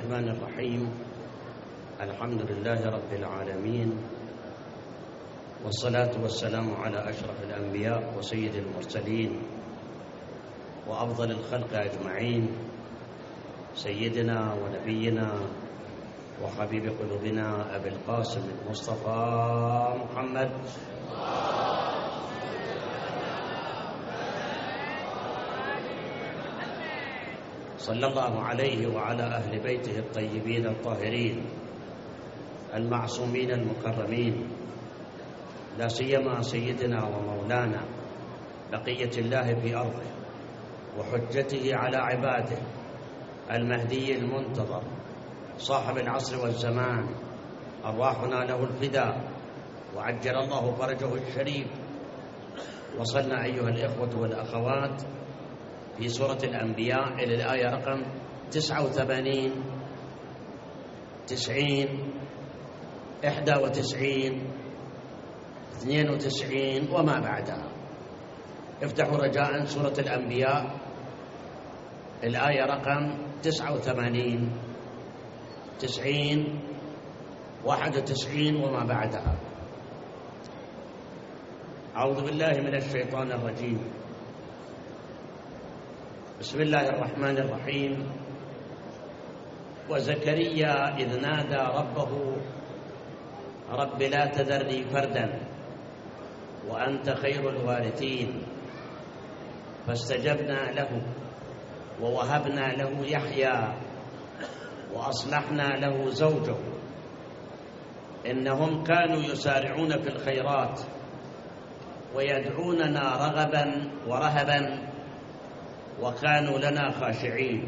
الرحمن الرحيم. الحمد لله رب العالمين، والصلاة والسلام على أشرف الأنبياء وسيد المرسلين وأفضل الخلق أجمعين، سيدنا ونبينا وحبيب قلوبنا أبي القاسم المصطفى محمد صلى الله عليه وعلى أهل بيته الطيبين الطاهرين المعصومين المكرمين، لا سيما سيدنا ومولانا بقية الله في أرضه وحجته على عباده المهدي المنتظر صاحب العصر والزمان، أرواحنا له الفداء وعجل الله فرجه الشريف. وصلنا أيها الإخوة والأخوات في سورة الأنبياء إلى الآية رقم 89 90 91 92 وما بعدها. افتحوا رجاء سورة الأنبياء الآية رقم 89 90 91 وما بعدها. أعوذ بالله من الشيطان الرجيم. بسم الله الرحمن الرحيم. وزكريا إذ نادى ربه رب لا تذرني فردا وأنت خير الوارثين، فاستجبنا له ووهبنا له يحيى وأصلحنا له زوجه إنهم كانوا يسارعون في الخيرات ويدعوننا رغبا ورهبا وكانوا لنا خاشعين.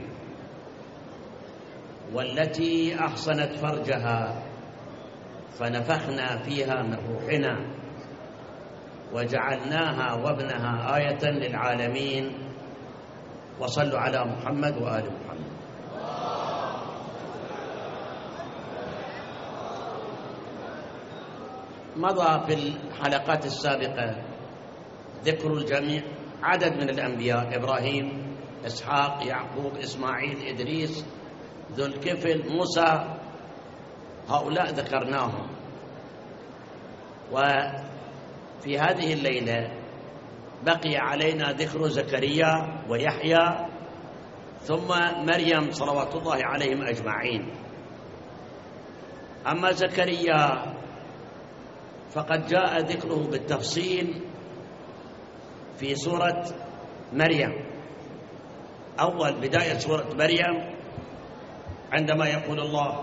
والتي أحصنت فرجها فنفخنا فيها من روحنا وجعلناها وابنها آية للعالمين. وصلوا على محمد وآل محمد. مضى في الحلقات السابقة ذكر الجميع عدد من الأنبياء: إبراهيم، إسحاق، يعقوب، إسماعيل، إدريس، ذو الكفل، موسى. هؤلاء ذكرناهم. وفي هذه الليلة بقي علينا ذكر زكريا ويحيى ثم مريم صلوات الله عليهم أجمعين. أما زكريا فقد جاء ذكره بالتفصيل في سورة مريم. أول بداية سورة مريم عندما يقول الله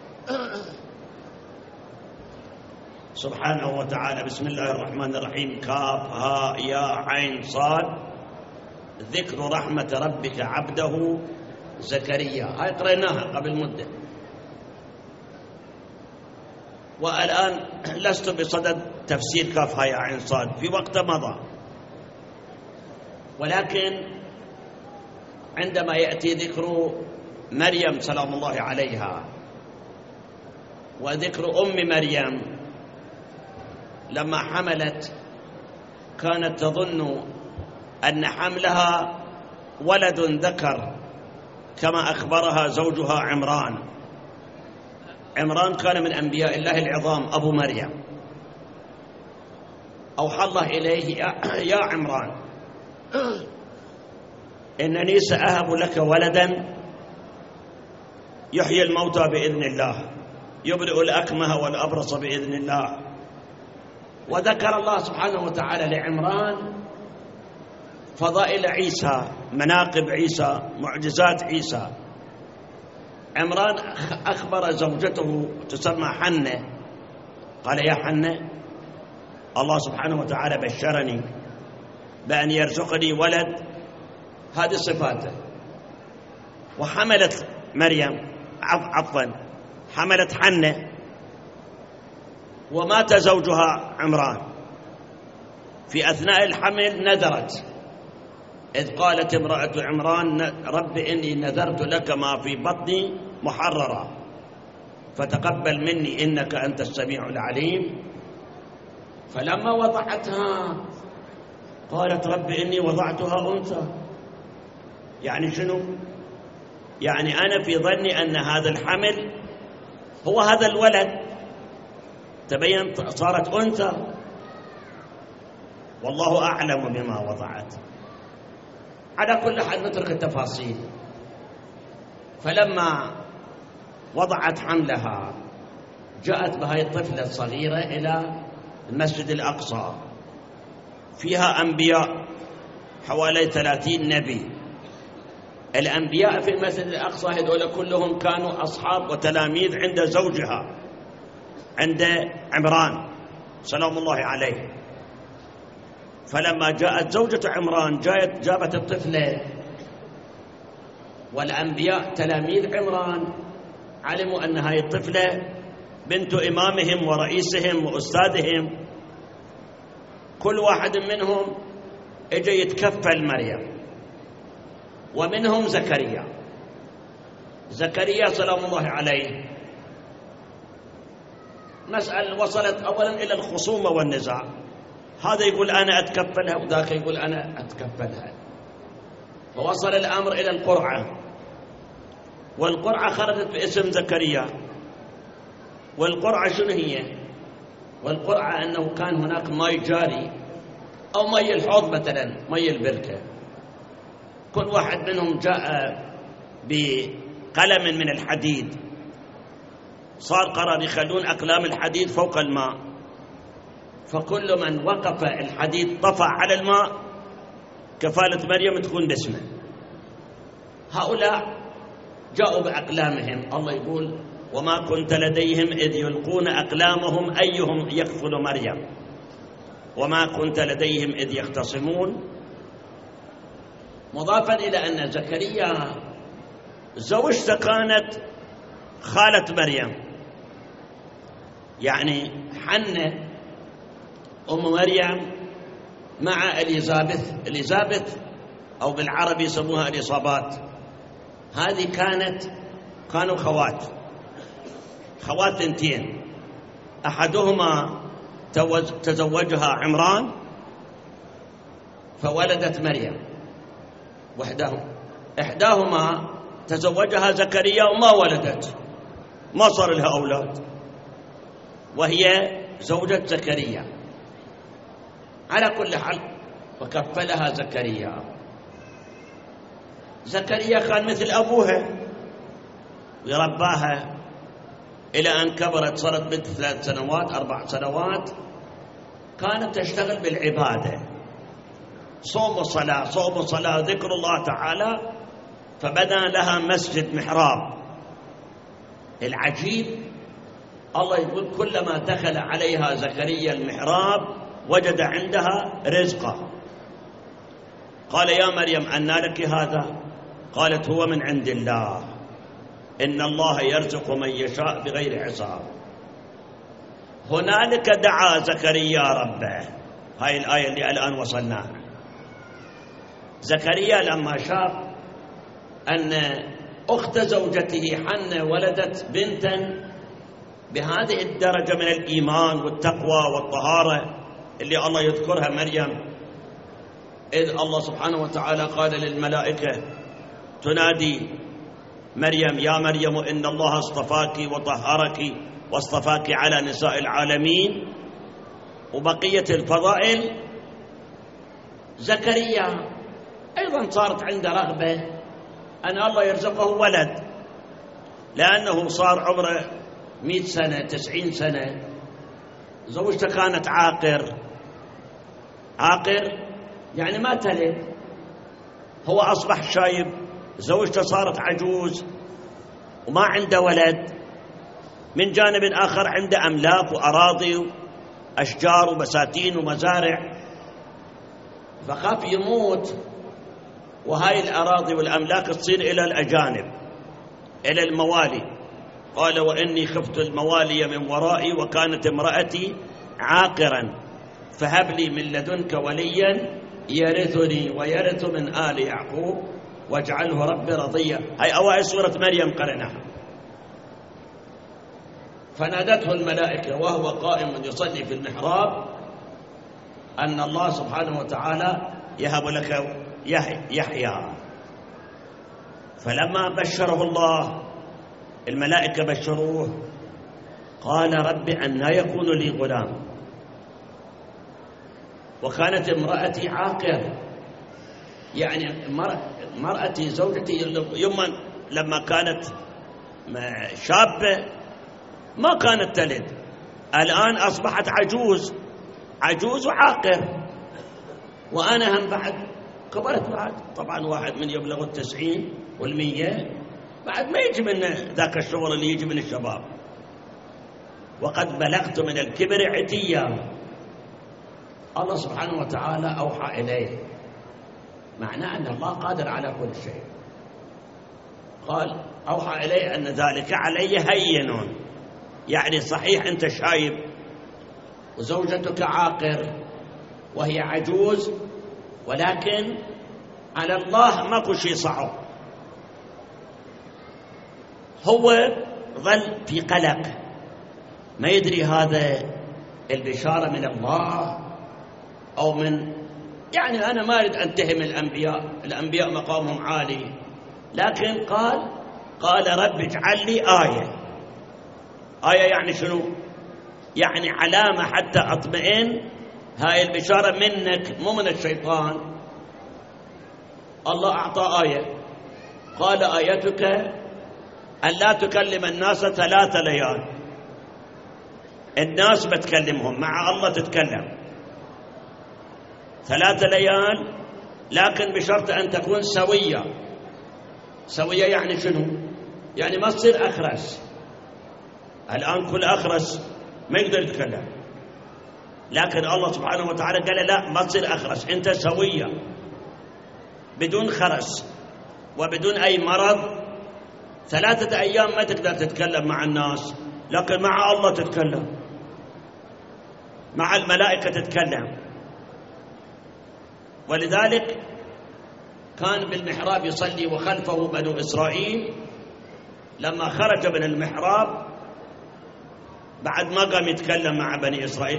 سبحانه وتعالى: بسم الله الرحمن الرحيم، كاف ها يا عين صاد، ذكر رحمة ربك عبده زكريا. هاي قرأناها قبل مدة، والآن لست بصدد تفسير كاف ها يا عين صاد، في وقت مضى. ولكن عندما يأتي ذكر مريم سلام الله عليها وذكر أم مريم لما حملت كانت تظن أن حملها ولد ذكر كما أخبرها زوجها عمران. عمران كان من أنبياء الله العظام أبو مريم. أوحى الله إليه: يا عمران إنني سأهب لك ولدا يحيي الموتى بإذن الله، يبرئ الأكمه والأبرص بإذن الله. وذكر الله سبحانه وتعالى لعمران فضائل عيسى، مناقب عيسى، معجزات عيسى. عمران أخبر زوجته تسمى حنة، قال: يا حنة، الله سبحانه وتعالى بشرني بأن يرزقني ولد، هذه صفاته. وحملت مريم حملت حنة ومات زوجها عمران. في أثناء الحمل نذرت، إذ قالت امرأة عمران: رب إني نذرت لك ما في بطني محررا فتقبل مني إنك أنت السميع العليم. فلما وضعتها قالت: رب إني وضعتها أنثى. يعني شنو؟ يعني أنا في ظني أن هذا الحمل هو هذا الولد، تبين صارت أنثى، والله أعلم بما وضعت. على كل حال نترك التفاصيل. فلما وضعت حملها جاءت بهاي الطفلة الصغيرة إلى المسجد الأقصى، فيها أنبياء حوالي 30 نبي. الأنبياء في المسجد الأقصى هذول كلهم كانوا أصحاب وتلاميذ عند زوجها، عند عمران سلام الله عليه. فلما جاءت زوجة عمران جابت الطفلة، والأنبياء تلاميذ عمران علموا أن هاي الطفلة بنت إمامهم ورئيسهم وأستاذهم، كل واحد منهم اجى يتكفل مريم، ومنهم زكريا سلام الله عليه. مسألة وصلت أولا إلى الخصومة والنزاع، هذا يقول أنا أتكفلها وذاك يقول أنا أتكفلها، فوصل الأمر إلى القرعة، والقرعة خرجت باسم زكريا. والقرعة شنو هي؟ والقرعة أنه كان هناك ماء جاري أو ماء الحوض مثلا، ماء البركة، كل واحد منهم جاء بقلم من الحديد، صار قرار يخلون أقلام الحديد فوق الماء، فكل من وقف الحديد طفع على الماء كفالة مريم تكون باسمه. هؤلاء جاءوا بأقلامهم، الله يقول وما كنت لديهم إذ يلقون أقلامهم أيهم يكفل مريم وما كنت لديهم إذ يختصمون. مضافا إلى أن زكريا زوجته كانت خالة مريم، يعني حنة أم مريم مع إليزابث أو بالعربي يسموها الإصابات، هذه كانوا خوات تنتين، أحدهما تزوجها عمران فولدت مريم إحداهما تزوجها زكريا وما ولدت، ما صار لها أولاد، وهي زوجة زكريا. على كل حال وكفلها زكريا كان مثل أبوها ويرباها إلى أن كبرت، صارت بنت 3 سنوات 4 سنوات، كانت تشتغل بالعبادة، صوم وصلاة ذكر الله تعالى، فبنى لها مسجد محراب. العجيب الله يقول كلما دخل عليها زكريا المحراب وجد عندها رزقا، قال يا مريم أنى لك هذا؟ قالت هو من عند الله إن الله يرزق من يشاء بغير حساب. هنالك دعا زكريا ربه، هاي الآية اللي الآن وصلناها. زكريا لما شاف أن أخت زوجته حنة ولدت بنتا بهذه الدرجة من الإيمان والتقوى والطهارة اللي الله يذكرها مريم، إذ الله سبحانه وتعالى قال للملائكة تنادي مريم يا مريم إن الله اصطفاك وطهرك واصطفاك على نساء العالمين، وبقية الفضائل. زكريا أيضا صارت عنده رغبة أن الله يرزقه ولد، لأنه صار عمره 100 سنة 90 سنة، زوجته كانت عاقر يعني ما تلد، هو أصبح شايب، زوجته صارت عجوز وما عنده ولد. من جانب آخر عنده أملاك وأراضي وأشجار وبساتين ومزارع، فخاف يموت وهاي الأراضي والأملاك تصير إلى الأجانب، إلى الموالي. قال وإني خفت الموالي من ورائي وكانت امرأتي عاقرا فهب لي من لدنك وليا يرثني ويرث من آل يعقوب واجعله ربي رضيا. هاي أوائل سورة مريم قرأناها. فنادته الملائكة وهو قائم يصلي في المحراب أن الله سبحانه وتعالى يهب لك يحيى. فلما بشره الله الملائكة بشروه قال رب أنى يكون لي غلام وكانت امرأتي عاقر. يعني مرأتي زوجتي لما كانت شابة ما كانت تلد، الآن أصبحت عجوز وعاقر، وأنا هم بعد كبرت بعد. طبعا واحد من يبلغ 90 و100 بعد ما يجي من ذاك الشغل اللي يجي من الشباب. وقد بلغت من الكبر عتيا. الله سبحانه وتعالى أوحى إليه، معناه أن الله قادر على كل شيء. قال أوحى إليه أن ذلك علي هين، يعني صحيح أنت شايب وزوجتك عاقر وهي عجوز، ولكن على الله ماكو شيء صعب. هو ظل في قلق، ما يدري هذا البشارة من الله أو من، يعني أنا ما أريد أن أتهم الأنبياء مقامهم عالي، لكن قال رب اجعل لي آية يعني شنو؟ يعني علامة حتى أطمئن، هاي البشارة منك مو من الشيطان. الله أعطى آية، قال آيتك أن لا تكلم الناس 3 ليال. الناس بتكلمهم، مع الله تتكلم 3 ليال، لكن بشرط أن تكون سوية يعني شنو؟ يعني ما تصير أخرس. الآن كل أخرس ما يقدر يتكلم، لكن الله سبحانه وتعالى قال لا، ما تصير أخرس، أنت سوية بدون خرس وبدون أي مرض. 3 أيام ما تقدر تتكلم مع الناس، لكن مع الله تتكلم، مع الملائكة تتكلم. ولذلك كان بالمحراب يصلي وخلفه بنو إسرائيل. لما خرج من المحراب بعد ما قام يتكلم مع بني إسرائيل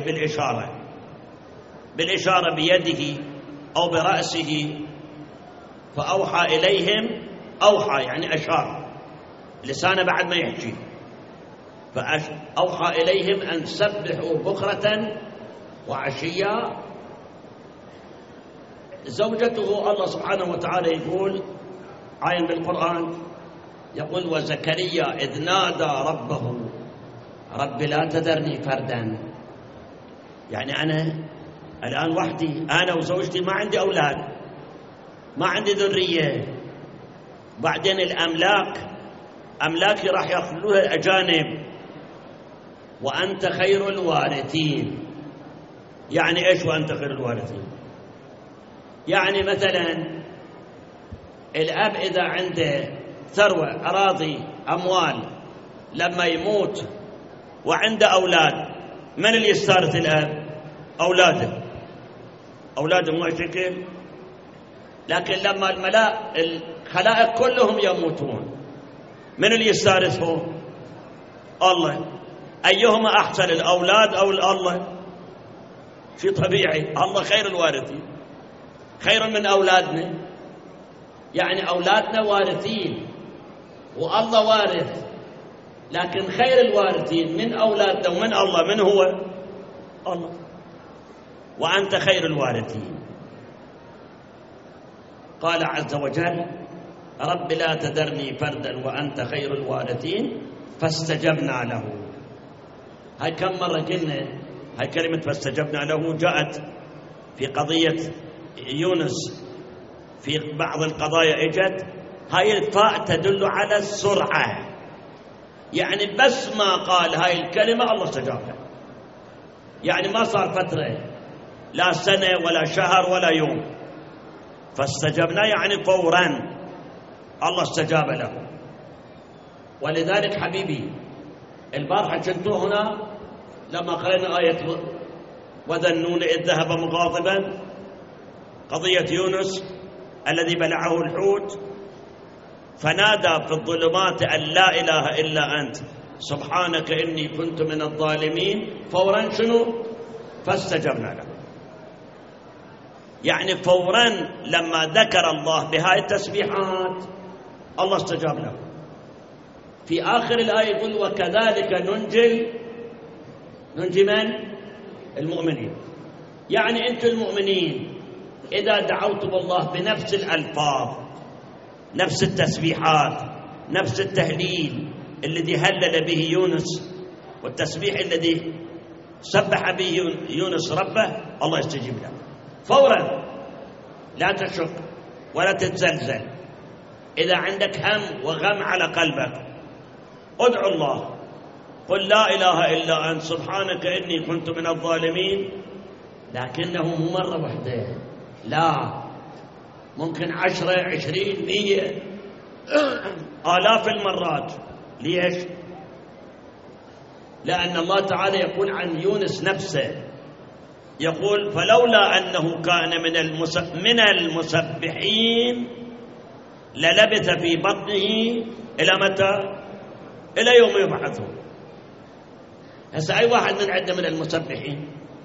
بالإشارة بيده أو برأسه، فأوحى إليهم، أوحى يعني أشار، لسانه بعد ما يحكي، فأوحى إليهم أن سبحوا بكرة وعشيا. زوجته الله سبحانه وتعالى يقول عين بالقرآن، يقول وزكريا إذ نادى ربه رب لا تذرني فردا. يعني أنا الآن وحدي، أنا وزوجتي، ما عندي أولاد، ما عندي ذرية. بعدين أملاكي راح يأخذوها الأجانب، وأنت خير الوارثين. يعني إيش وأنت خير الوارثين؟ يعني مثلا الأب إذا عنده ثروة، أراضي، أموال، لما يموت وعنده أولاد، من اللي يستارث الأب؟ أولاده مو شكل. لكن لما الخلائق كلهم يموتون، من اللي يستارثهم؟ الله. أيهما أحسن، الأولاد أو الله؟ شيء طبيعي، الله خير الوارثين، خير من أولادنا. يعني أولادنا وارثين والله وارث، لكن خير الوارثين من أولادنا ومن الله من هو؟ الله. وأنت خير الوارثين. قال عز وجل رب لا تذرني فردا وأنت خير الوارثين فاستجبنا له. هاي كم مرة قلنا هاي كلمة فاستجبنا له؟ جاءت في قضية يونس، في بعض القضايا اجت. هاي الفاء تدل على السرعة، يعني بس ما قال هاي الكلمة الله استجاب له. يعني ما صار فترة، لا سنة ولا شهر ولا يوم. فاستجبنا يعني فورا الله استجاب له. ولذلك حبيبي البارحة كنتوا هنا لما قرأنا آية وذا النون إذ ذهب مغاضبا، قضية يونس الذي بلعه الحوت فنادى في الظلمات أن لا إله إلا أنت سبحانك إني كنت من الظالمين. فورا شنو؟ فاستجبنا له. يعني فورا لما ذكر الله بهاي التسبيحات الله استجاب له. في آخر الآية يقول وكذلك ننجي من؟ المؤمنين. يعني أنتم المؤمنين إذا دعوتم الله بنفس الألفاظ، نفس التسبيحات، نفس التهليل الذي هلل به يونس والتسبيح الذي سبح به يونس ربه، الله يستجيب له فورا. لا تشك ولا تتزلزل. إذا عندك هم وغم على قلبك ادعو الله، قل لا إله إلا أنت سبحانك إني كنت من الظالمين. لكنه مو مرة واحدة، لا، ممكن 10 20 100 آلاف المرات. ليش؟ لأن الله تعالى يقول عن يونس نفسه، يقول فلولا أنه كان من المسبحين للبث في بطنه إلى متى؟ إلى يوم يبعثون. هسه أي واحد من عندنا من المسبحين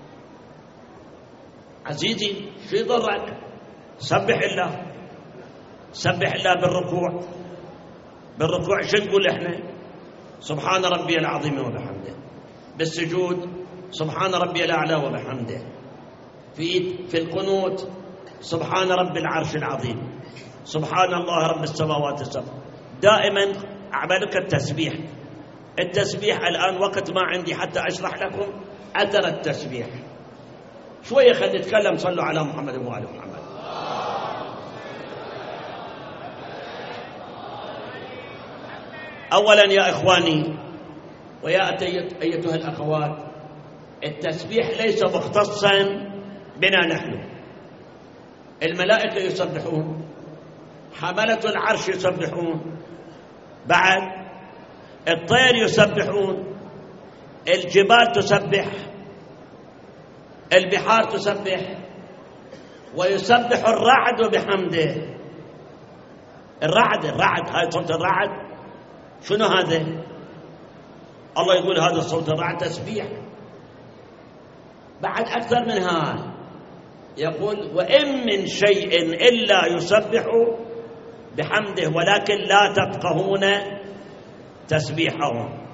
عزيزي شو يضرك؟ سبح الله، سبح الله بالركوع شو نقول احنا؟ سبحان ربي العظيم وبحمده. بالسجود سبحان ربي الأعلى وبحمده. في القنوت سبحان رب العرش العظيم، سبحان الله رب السماوات السبع. دائما أعملك التسبيح الآن وقت ما عندي حتى أشرح لكم أثر التسبيح. شوية خلي نتكلم. صلوا على محمد وآل محمد. أولا يا إخواني ويا أيتها الأخوات، التسبيح ليس مختصا بنا نحن. الملائكة يسبحون، حملة العرش يسبحون، بعد الطير يسبحون، الجبال تسبح، البحار تسبح، ويسبح الرعد بحمده. الرعد هاي صوت الرعد شنو هذا؟ الله يقول هذا الصوت الرعد تسبيح. بعد أكثر من هذا يقول وإن من شيء إلا يسبح بحمده ولكن لا تفقهون تسبيحهم.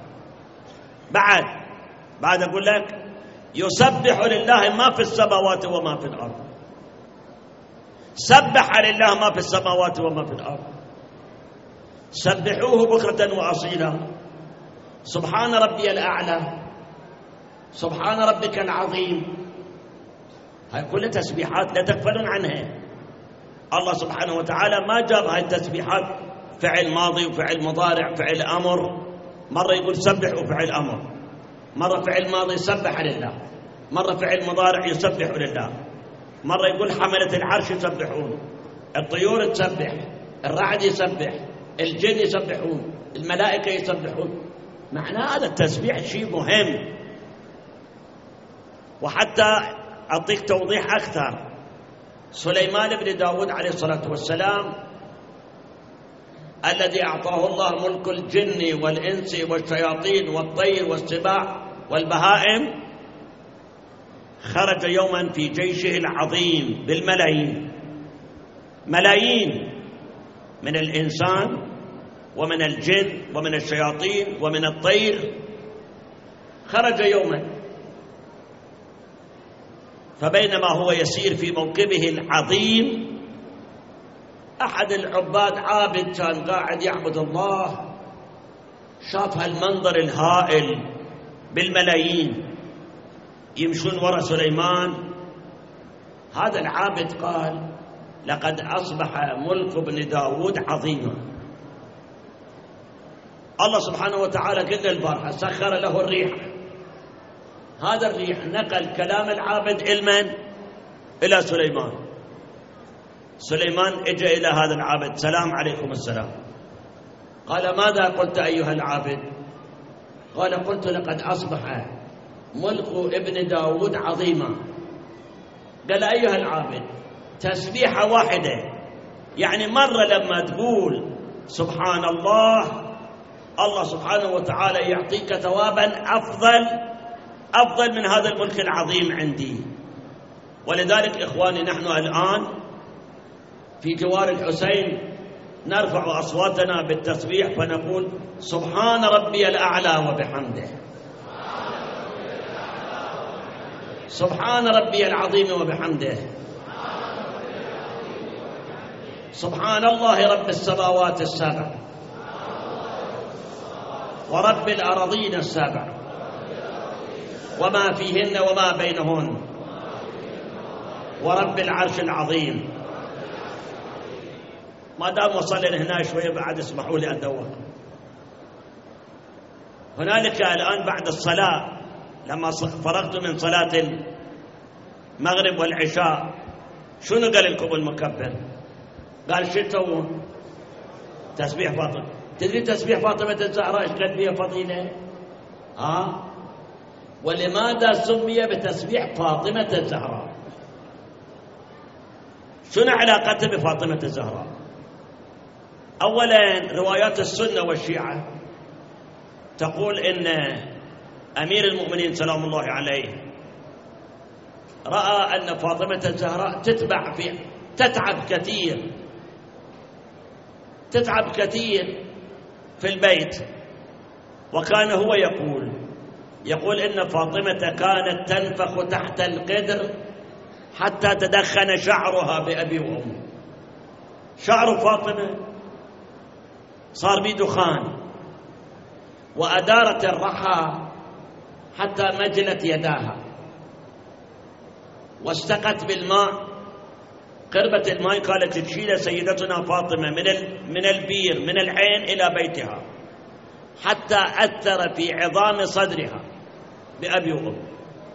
بعد أقول لك يسبح لله ما في السماوات وما في الأرض. سبح لله ما في السماوات وما في الأرض. سبحوه بكرة وأصيلا. سبحان ربي الأعلى، سبحان ربك العظيم. هاي كلها تسبيحات لا تغفلون عنها. الله سبحانه وتعالى ما جاب هاي التسبيحات فعل ماضي وفعل مضارع فعل أمر. مرة يقول سبحوا فعل أمر، مرة فعل ماضي سبح لله، مرة فعل مضارع يسبح لله، مرة يقول حملة العرش يسبحون، الطيور تسبح، الرعد يسبح، الجن يسبحون، الملائكة يسبحون. معناه هذا التسبيح شيء مهم. وحتى أعطيك توضيح أكثر، سليمان بن داود عليه الصلاة والسلام الذي أعطاه الله ملك الجن والإنس والشياطين والطير والسباع والبهائم، خرج يوما في جيشه العظيم بالملايين، ملايين من الإنسان ومن الجن ومن الشياطين ومن الطير. خرج يوما فبينما هو يسير في موكبه العظيم أحد العباد عابد كان قاعد يعبد الله، شاف هالمنظر الهائل بالملايين يمشون وراء سليمان. هذا العابد قال لقد أصبح ملك ابن داود عظيما. الله سبحانه وتعالى كل البارحة سخر له الريح، هذا الريح نقل كلام العابد إلى سليمان. سليمان اجى إلى هذا العابد، سلام عليكم السلام. قال ماذا قلت أيها العابد؟ قال قلت لقد أصبح ملك ابن داود عظيما. قال أيها العابد تسبيحة واحدة، يعني مرة لما تقول سبحان الله، الله سبحانه وتعالى يعطيك ثوابا أفضل من هذا الملك العظيم عندي. ولذلك إخواني نحن الآن في جوار الحسين نرفع أصواتنا بالتسبيح فنقول سبحان ربي الأعلى وبحمده، سبحان ربي العظيم وبحمده، سبحان الله رب السماوات السبع ورب الأراضين السبع وما فيهن وما بينهن ورب العرش العظيم. ما دام وصلنا هنا شوية بعد اسمحوا لي أدور. هنالك الآن بعد الصلاة لما فرغت من صلاة المغرب والعشاء شنو قال لكم المكبر؟ قال شو تسوون؟ تسبيح فاطمة. تدري تسبيح فاطمة الزهراء ايش قد فيها فضيلة؟ ولماذا سمي بتسبيح فاطمة الزهراء؟ شنو علاقته بفاطمة الزهراء؟ أولا روايات السنة والشيعة تقول إن أمير المؤمنين سلام الله عليه رأى أن فاطمة الزهراء تتعب كثير في البيت، وكان هو يقول إن فاطمة كانت تنفخ تحت القدر حتى تدخن شعرها بأبي وأمي. شعر فاطمة صار بدخان، وأدارت الرحى حتى مجلت يداها، واستقت بالماء قربة الماء قالت تشيل سيدتنا فاطمة من البير من العين إلى بيتها حتى أثر في عظام صدرها بأبي وأمي.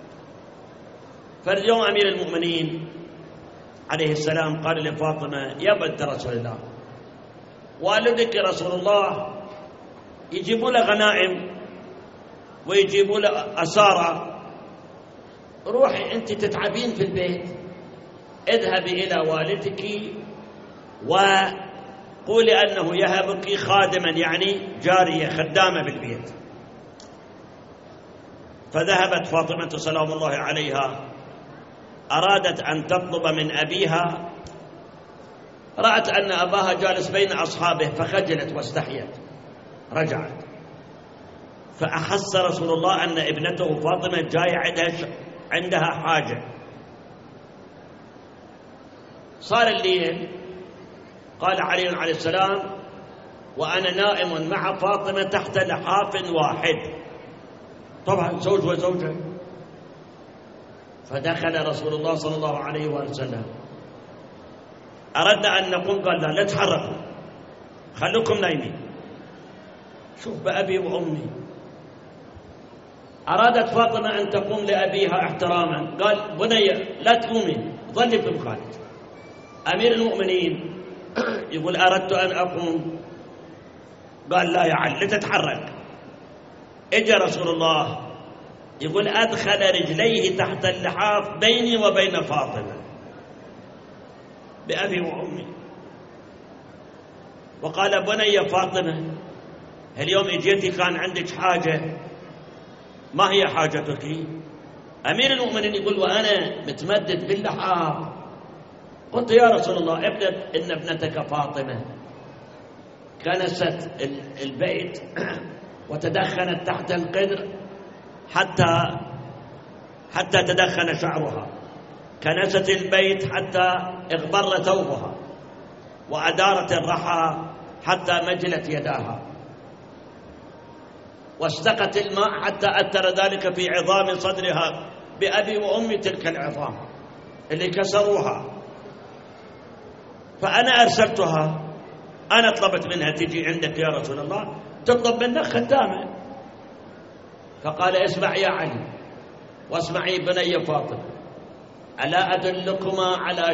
فاليوم أمير المؤمنين عليه السلام قال لفاطمة يا بنت رسول الله والدك رسول الله يجيبوا له غنائم ويجيبوا له أسارة، روحي أنت تتعبين في البيت، اذهبي إلى والدك وقولي أنه يهبك خادما يعني جارية خدامة بالبيت. فذهبت فاطمة سلام الله عليها أرادت أن تطلب من أبيها، رأت أن أباها جالس بين أصحابه فخجلت واستحيت، رجعت. فأحس رسول الله أن ابنته فاطمة جاية عندها حاجة. صار الليل، قال علي عليه السلام وأنا نائم مع فاطمة تحت لحاف واحد، طبعا زوج وزوجة. فدخل رسول الله صلى الله عليه وسلم، أردنا أن نقوم قال لا تحركوا خلوكم نايمين. شوف بأبي وأمي. أرادت فاطمة أن تقوم لأبيها احتراما، قال بني لا تقومي ظلي في مكانك. أمير المؤمنين يقول أردت أن أقوم، قال لا يا علي لا تتحرك. اجى رسول الله يقول أدخل رجليه تحت اللحاف بيني وبين فاطمة بأبي وأمي، وقال بني فاطمة اليوم اجيتي كان عندك حاجة، ما هي حاجتك؟ أمير المؤمنين يقول وأنا متمدد باللحاف قلت يا رسول الله إن ابنتك فاطمة كنست البيت وتدخنت تحت القدر حتى تدخن شعرها، كنست البيت حتى اغبر ثوبها، وأدارت الرحى حتى مجلت يداها، واستقت الماء حتى أثر ذلك في عظام صدرها بأبي وأمي تلك العظام اللي كسروها. فأنا أرسلتها، أنا طلبت منها تجي عندك يا رسول الله، تطلب منك خدامة. فقال اسمع يا علي واسمعي بني فاطمة، ألا أدلكما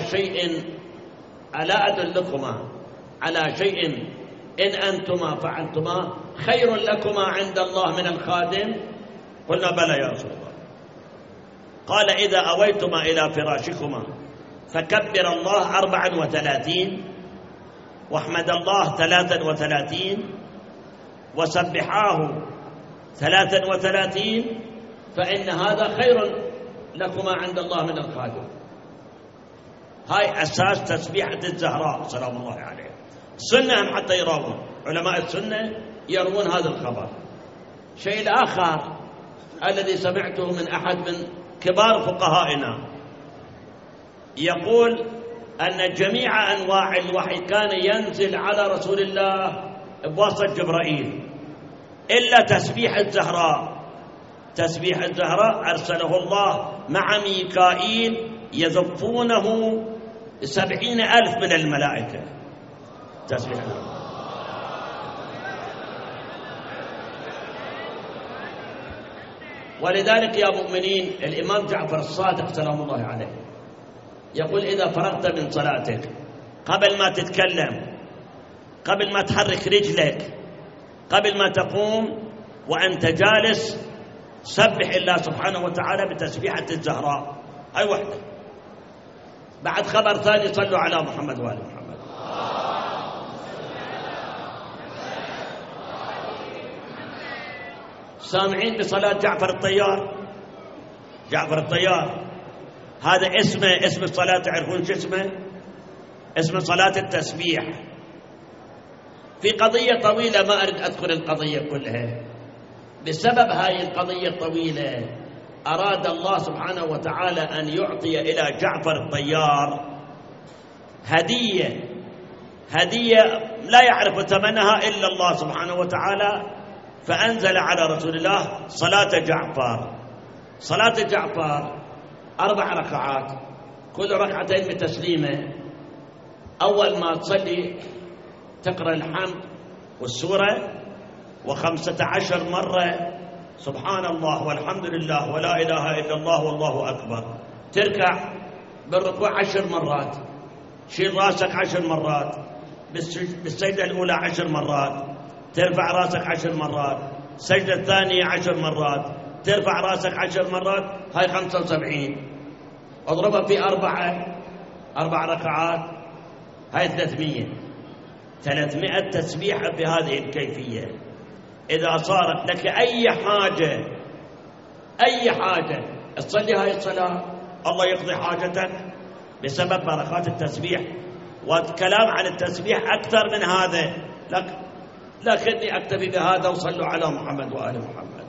على شيء إن أنتما فعلتما خير لكما عند الله من الخادم؟ قلنا بلى يا رسول الله. قال إذا أويتما إلى فراشكما فكبر الله 34 واحمد الله 33 وسبحاه 33، فإن هذا خير لكما عند الله من الخادم. هاي أساس تسبيحة الزهراء سلام الله عليها. السنة حتى يروون، علماء السنة يروون هذا الخبر. شيء الآخر الذي سمعته من أحد من كبار فقهائنا يقول أن جميع أنواع الوحي كان ينزل على رسول الله بواسطة جبرائيل إلا تسبيح الزهراء. تسبيح الزهراء أرسله الله مع ميكائيل يزفونه 70,000 من الملائكة. تسبيح الزهراء. ولذلك يا مؤمنين الإمام جعفر الصادق سلام الله عليه يقول إذا فرغت من صلاتك قبل ما تتكلم، قبل ما تحرك رجلك، قبل ما تقوم وأنت جالس، سبح الله سبحانه وتعالى بتسبيحة الزهراء. هاي وحدة. بعد خبر ثاني، صلوا على محمد وآل محمد. سامعين بصلاة جعفر الطيار؟ جعفر الطيار هذا اسم الصلاة، تعرفون شو اسمه؟ اسم صلاة التسبيح. في قضية طويلة ما أريد أدخل القضية كلها. بسبب هاي القضية الطويلة أراد الله سبحانه وتعالى أن يعطي إلى جعفر الطيار هدية لا يعرف ثمنها إلا الله سبحانه وتعالى، فأنزل على رسول الله صلاة جعفر. صلاة جعفر 4 ركعات، كل ركعتين بتسليمة. أول ما تصلي تقرأ الحمد والسورة 15 مرة سبحان الله والحمد لله ولا إله إلا الله والله أكبر. تركع بالركوع 10 مرات، شيل راسك 10 مرات، بالسجدة الأولى 10 مرات، ترفع راسك 10 مرات، السجدة الثانية 10 مرات، ترفع راسك 10 مرات. هاي 75. اضربها في 4 ركعات، هاي 300 تسبيحة بهذه الكيفية. إذا صارت لك أي حاجة تصلي هاي الصلاة الله يقضي حاجتك بسبب بركات التسبيح. والكلام عن التسبيح أكثر من هذا، لكني أكتفي بهذا. وصلوا على محمد وآل محمد.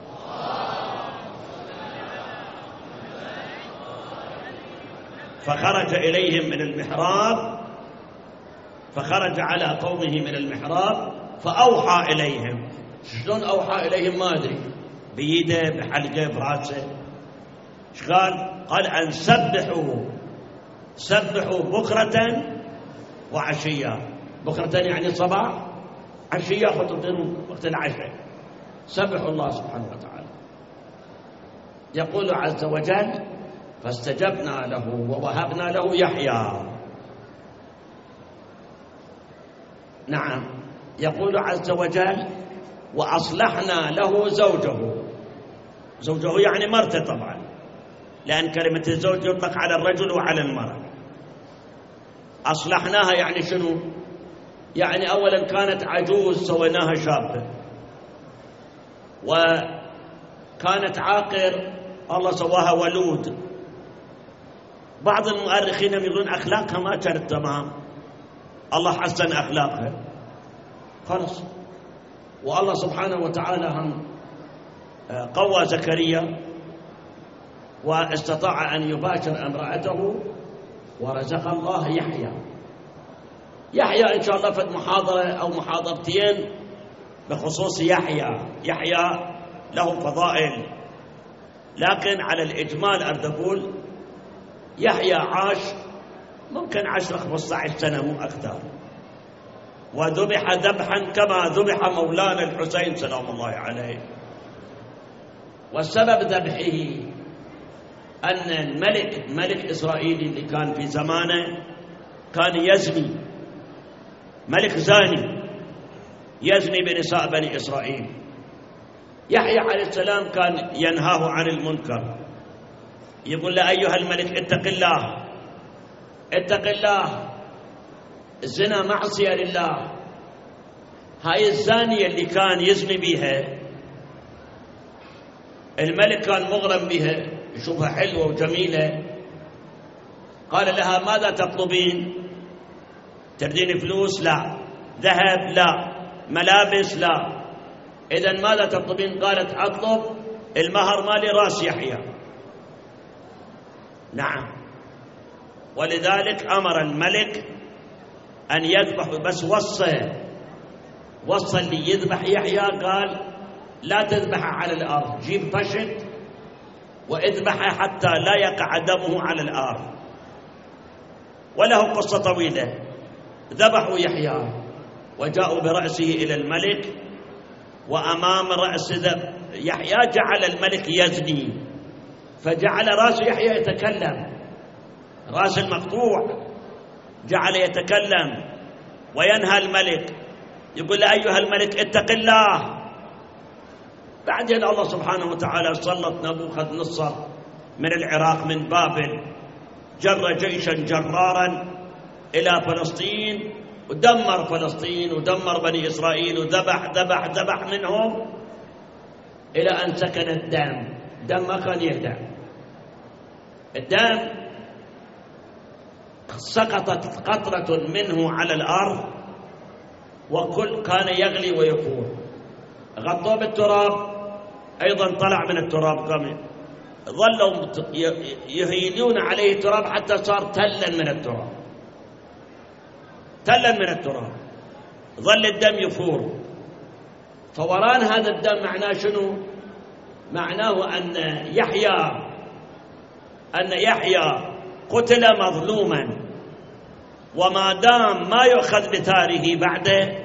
فخرج إليهم من المحراب، فخرج على قومه من المحراب فأوحى إليهم. شلون أوحى إليهم؟ ما أدري، بيده، بحلقه، براسه. ايش قال؟ قال أن سبحوا بكرة وعشية. بكرة يعني صباح، عشية خطبتين وقت العشاء. سبحوا الله سبحانه وتعالى. يقول عز وجل فاستجبنا له ووهبنا له يحيى. نعم. يقول عز وجل وأصلحنا له زوجه يعني مرته طبعا، لأن كلمة الزوج يطلق على الرجل وعلى المرأة. أصلحناها يعني شنو؟ يعني أولا كانت عجوز سويناها شابة، وكانت عاقر الله سواها ولود. بعض المؤرخين يقولون أخلاقها ما كانت تمام، الله حسن أخلاقها خلص. والله سبحانه وتعالى هم قوى زكريا واستطاع أن يباشر امرأته، ورزق الله يحيى إن شاء الله فد محاضرة أو محاضرتين بخصوص يحيى له فضائل. لكن على الإجمال أريد أقول يحيى عاش ممكن 10-15 سنة مو أكثر، وذبح ذبحا كما ذبح مولانا الحسين سلام الله عليه. والسبب ذبحه أن الملك إسرائيلي اللي كان في زمانه كان يزني، ملك زاني يزني بنساء بني إسرائيل. يحيى عليه السلام كان ينهاه عن المنكر، يقول له أيها الملك اتق الله، الزنا معصية لله. هاي الزانية اللي كان يزني بها الملك كان مغرم بها، يشوفها حلوة وجميلة. قال لها ماذا تطلبين؟ تردين فلوس؟ لا. ذهب لا، ملابس لا. إذن ماذا تطلبين؟ قالت أطلب المهر مالي راس يحيى. نعم. ولذلك أمر الملك أن يذبح، بس وصى اللي يذبح يحيى قال لا تذبحه على الأرض، جيب فشت واذبحه حتى لا يقع دمه على الأرض. وله قصة طويلة. ذبحوا يحيى وجاءوا برأسه إلى الملك، وأمام رأس يحيى جعل الملك يزني، فجعل رأس يحيى يتكلم، رأس المقطوع جعل يتكلم وينهى الملك، يقول أيها الملك اتق الله. بعدين الله سبحانه وتعالى سلط نبوخذ نصر من العراق من بابل، جر جيشا جرارا إلى فلسطين ودمر فلسطين ودمر بني إسرائيل وذبح ذبح ذبح منهم إلى أن سكن الدم. دم ما كان يهدأ، الدم سقطت قطرة منه على الأرض وكل كان يغلي ويفور. غطوه بالتراب، أيضا طلع من التراب قام، ظلوا يهيلون عليه تراب حتى صار تلا من التراب، تلا من التراب، ظل الدم يفور. فوران هذا الدم معناه شنو؟ معناه أن يحيى قتل مظلوما، وما دام ما يؤخذ بثاره بعده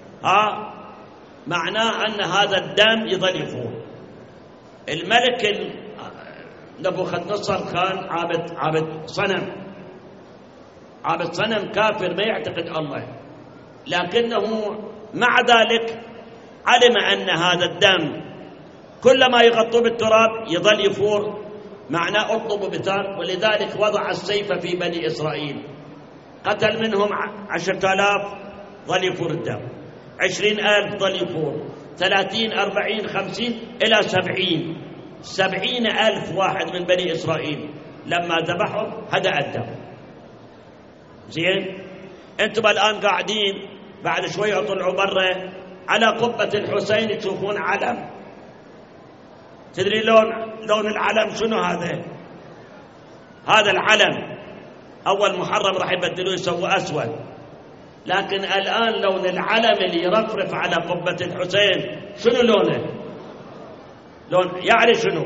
معناه أن هذا الدم يظل يفور. الملك نبوخذ نصر كان عابد صنم كافر ما يعتقد الله، لكنه مع ذلك علم أن هذا الدم كلما يغطوه بالتراب يظل يفور، معناه اطلبوا بثار. ولذلك وضع السيف في بني إسرائيل، قتل منهم 10,000 ظل يفور الدم، 20,000 ظل يفور، 30 40 50 إلى 70,000 واحد من بني إسرائيل لما ذبحهم هدأ الدم. زين، أنتم الآن قاعدين بعد شوية طلعوا برا على قبة الحسين تشوفون علم، تدري لون العلم شنو هذا؟ هذا العلم أول محرم راح يبدلوه يسووا أسود، لكن الآن لون العلم اللي يرفرف على قبة الحسين شنو لونه؟ لون يعني شنو؟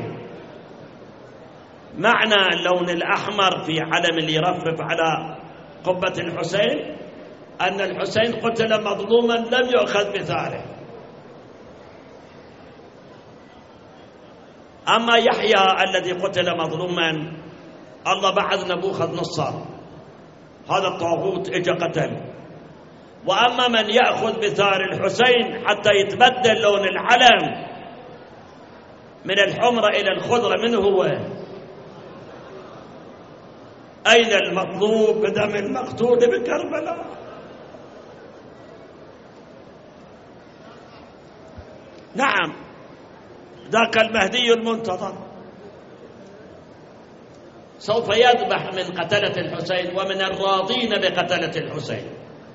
معنى اللون الأحمر في علم اللي يرفرف على قبة الحسين أن الحسين قتل مظلوما لم يؤخذ بثاره. أما يحيى الذي قتل مظلوما الله بعث نبوخذ نصر، هذا الطاغوت اجى قتل. وأما من يأخذ بثار الحسين حتى يتبدل لون العلم من الحمرة إلى الخضرة، من هو؟ أين المطلوب بدم المقتول بكربلاء؟ نعم، ذاك المهدي المنتظر سوف يذبح من قتلة الحسين ومن الراضين بقتلة الحسين.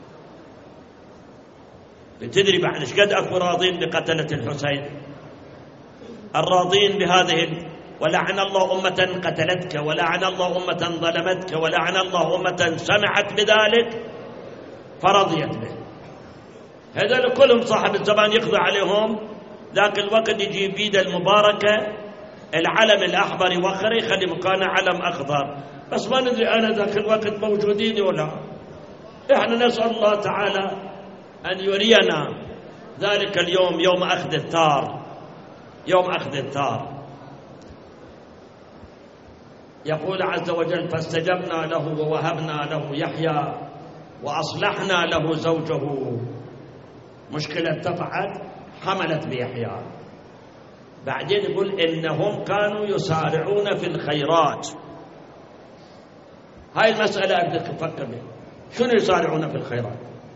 بتدري بعد ايش قد اكو راضين بقتلة الحسين؟ الراضين بهذه ولعن الله أمة قتلتك، ولعن الله أمة ظلمتك، ولعن الله أمة سمعت بذلك فرضيت به. هذول كلهم صاحب الزمان يقضي عليهم، ذاك الوقت يجي بيده المباركة العلم الأحمر يوخر يخلي مكانه علم أخضر، بس ما ندري أنا ذاك الوقت موجودين ولا. إحنا نسأل الله تعالى أن يرينا ذلك اليوم، يوم أخذ الثار، يوم أخذ الثار. يقول عز وجل فاستجبنا له ووهبنا له يحيى وأصلحنا له زوجه. مشكلة ارتفعت حملت بيحيى. بعدين يقول إنهم كانوا يسارعون في الخيرات. هاي المسألة أبدأ تفكر بها، شنو يسارعون في الخيرات؟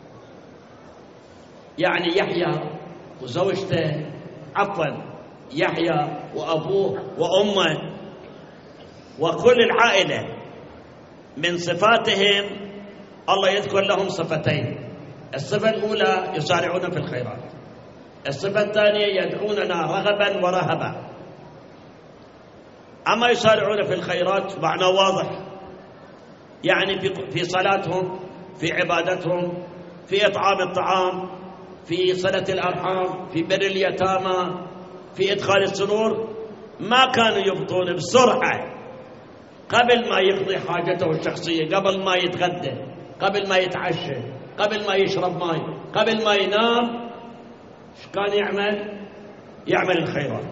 يعني يحيى وزوجته، عفوا يحيى وأبوه وأمه وكل العائلة من صفاتهم الله يذكر لهم صفتين: الصفة الأولى يسارعون في الخيرات. الصفة الثانية يدعوننا رغبا ورهبا. أما يسارعون في الخيرات معناه واضح، يعني في صلاتهم، في عبادتهم، في إطعام الطعام، في صلة الأرحام، في بر اليتامى، في إدخال السرور، ما كانوا يبطون بسرعة قبل ما يقضي حاجته الشخصية، قبل ما يتغدى، قبل ما يتعشى، قبل ما يشرب ماء، قبل ما ينام. ايش كان يعمل الخيرات.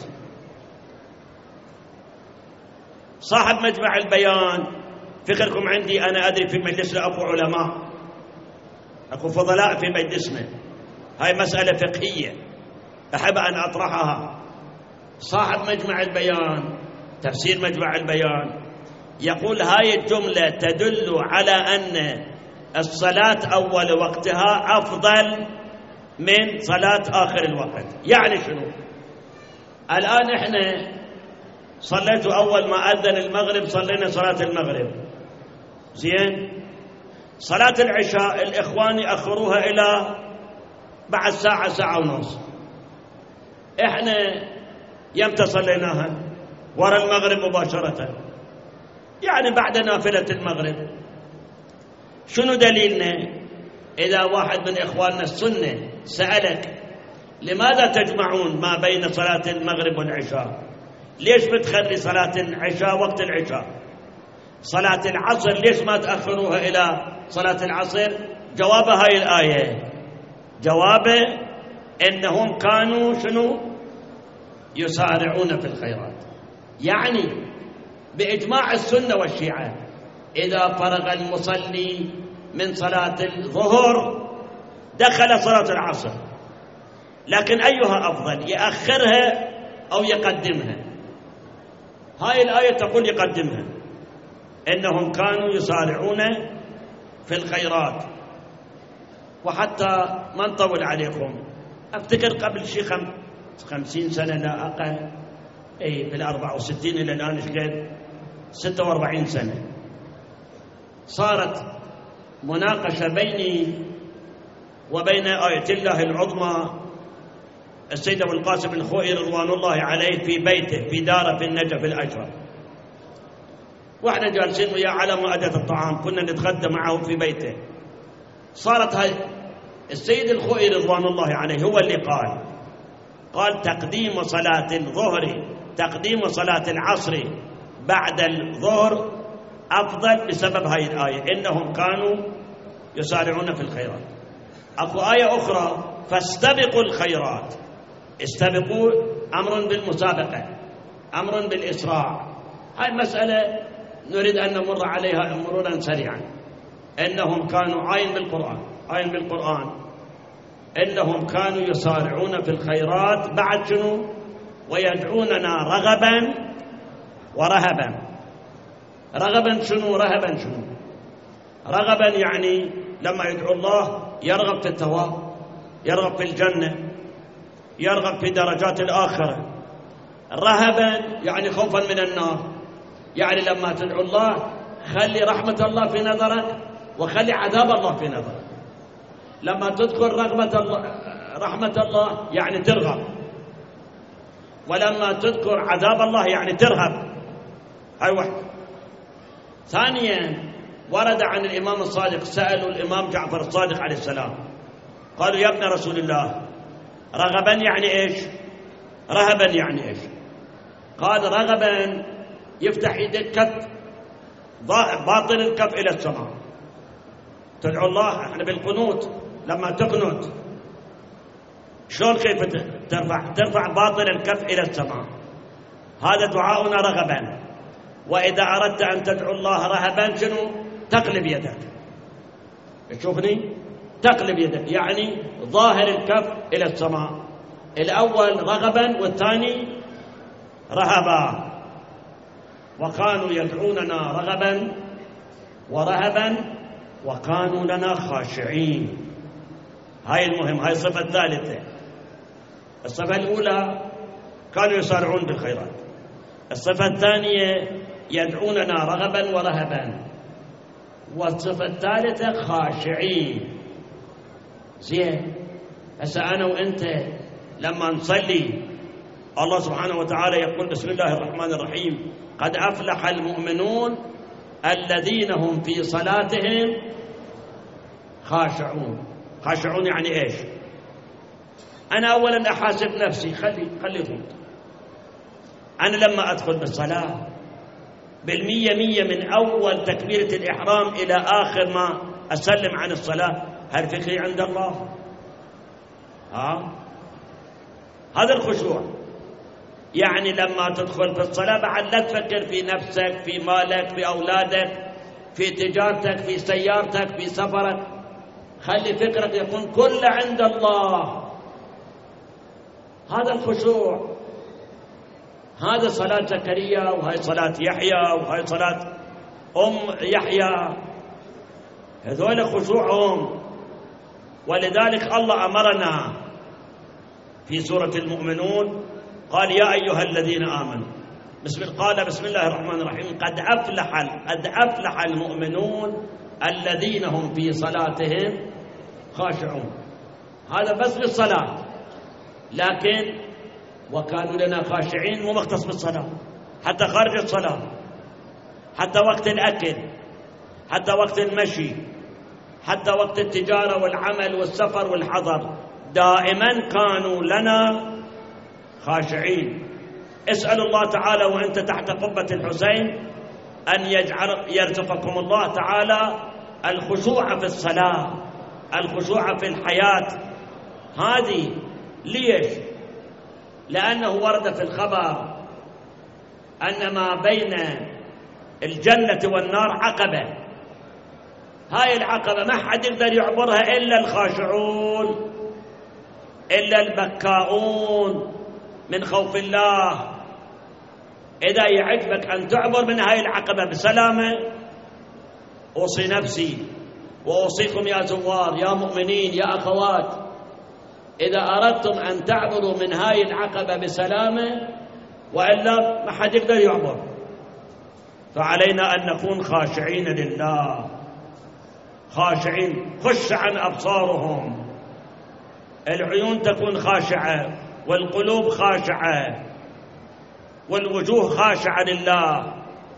صاحب مجمع البيان، فكركم عندي أنا أدري في مجلسنا أكو علماء، أكو فضلاء في مجلسنا، هاي مسألة فقهية أحب أن أطرحها. صاحب مجمع البيان، تفسير مجمع البيان، يقول هاي الجملة تدل على أن الصلاة أول وقتها أفضل من صلاة آخر الوقت. يعني شنو؟ الآن إحنا صليتوا أول ما أذن المغرب صلينا صلاة المغرب، زين. صلاة العشاء الإخوان يأخروها إلى بعد ساعة، ساعة ونص. إحنا يمتى صليناها؟ وراء المغرب مباشرة، يعني بعد نافلة المغرب. شنو دليلنا؟ إذا واحد من إخواننا السنة سألك لماذا تجمعون ما بين صلاة المغرب والعشاء؟ ليش بتخلي صلاة العشاء وقت العشاء؟ صلاة العصر ليش ما تأخروها إلى صلاة العصر؟ جواب هاي الآية، جوابه إنهم كانوا شنو؟ يسارعون في الخيرات. يعني بإجماع السنة والشيعة إذا فرغ المصلي من صلاة الظهر دخل صلاة العصر، لكن أيها أفضل، يأخرها أو يقدمها؟ هاي الآية تقول يقدمها، إنهم كانوا يسارعون في الخيرات. وحتى ما نطول عليكم، أفتكر قبل شيء 50 سنة لا أقل، في 64 إلى الآن قد 46 سنة، صارت مناقشة بيني وبين آية الله العظمى السيد أبو القاسم الخوئي رضوان الله عليه في بيته في داره في النجف الأشرف، وإحنا جالسين وياه على مائدة الطعام، كنا نتغدى معه في بيته. صارت هاي السيد الخوئي رضوان الله عليه هو اللي قال تقديم صلاة الظهر، تقديم صلاة العصر بعد الظهر أفضل بسبب هاي الآية، إنهم كانوا يسارعون في الخيرات. أكو آية أخرى فاستبقوا الخيرات، استبقوا أمر بالمسابقة، أمر بالإسراع. هاي مسألة نريد أن نمر عليها مرورا سريعا. إنهم كانوا عين بالقرآن إنهم كانوا يسارعون في الخيرات بعد شنو؟ ويدعوننا رغبا ورهبا. رغبا شنو؟ رهبا شنو؟ رغبا يعني لما يدعو الله يرغب في الثواب، يرغب في الجنة، يرغب في درجات الآخرة. رهبا يعني خوفا من النار، يعني لما تدعو الله خلي رحمة الله في نظرك وخلي عذاب الله في نظرك. لما تذكر رحمة الله يعني ترغب، ولما تذكر عذاب الله يعني ترهب. هاي واحدة. ثانيا ورد عن الإمام الصادق، سألوا الإمام جعفر الصادق عليه السلام، قالوا يا ابن رسول الله رغبا يعني إيش؟ رهبا يعني إيش؟ قال رغبا يفتح يدك كف، باطن الكف إلى السماء، تدعو الله. احنا بالقنوت لما تقنت شلون كيف ترفع باطن الكف إلى السماء، هذا دعاؤنا رغبا. وإذا أردت أن تدعو الله رهبا شنو؟ تقلب يدك، تشوفني تقلب يدك، يعني ظاهر الكف إلى السماء، الأول رغبا والثاني رهبا. وكانوا يدعوننا رغبا ورهبا وكانوا لنا خاشعين. هاي المهم، هاي الصفة الثالثة. الصفة الأولى كانوا يسارعون بالخيرات، الصفة الثانية يدعوننا رغبا ورهبا، والصفة الثالثة خاشعين. زين. هسه أنا وأنت لما نصلي الله سبحانه وتعالى يقول بسم الله الرحمن الرحيم قد أفلح المؤمنون الذين هم في صلاتهم خاشعون. خاشعون يعني إيش؟ أنا أولا أحاسب نفسي، خليكم أنا لما أدخل بالصلاة بالمية مية من أول تكبيرة الإحرام إلى آخر ما أسلم عن الصلاة، هل فكري عند الله؟ هذا الخشوع. يعني لما تدخل في الصلاة بعد لا تفكر في نفسك، في مالك، في أولادك، في تجارتك، في سيارتك، في سفرك، خلي فكرك يكون كله عند الله. هذا الخشوع. هذا صلاة زكريا، وهي صلاة يحيى، وهي صلاة يحيى، هذول خشوعهم. ولذلك الله أمرنا في سورة المؤمنون قال يا أيها الذين آمنوا قال بسم الله الرحمن الرحيم قد أفلح المؤمنون الذين هم في صلاتهم خاشعون. هذا بس بالصلاة، لكن وكانوا لنا خاشعين مو مختص بالصلاة، حتى خارج الصلاة، حتى وقت الأكل، حتى وقت المشي، حتى وقت التجارة والعمل والسفر والحضر، دائما كانوا لنا خاشعين. اسأل الله تعالى وأنت تحت قبة الحسين أن يرزقكم الله تعالى الخشوع في الصلاة، الخشوع في الحياة هذه. ليش؟ لأنه ورد في الخبر أن ما بين الجنة والنار عقبة، هاي العقبة ما حد يقدر يعبرها إلا الخاشعون، إلا البكاؤون من خوف الله. إذا يعجبك أن تعبر من هاي العقبة بسلامة، أوصي نفسي وأوصيكم يا زوار يا مؤمنين يا أخوات، إذا أردتم أن تعبروا من هاي العقبة بسلامة، وإلا ما حد يقدر يعبر، فعلينا أن نكون خاشعين لله، خاشعين. خش عن أبصارهم، العيون تكون خاشعة، والقلوب خاشعة، والوجوه خاشعة لله.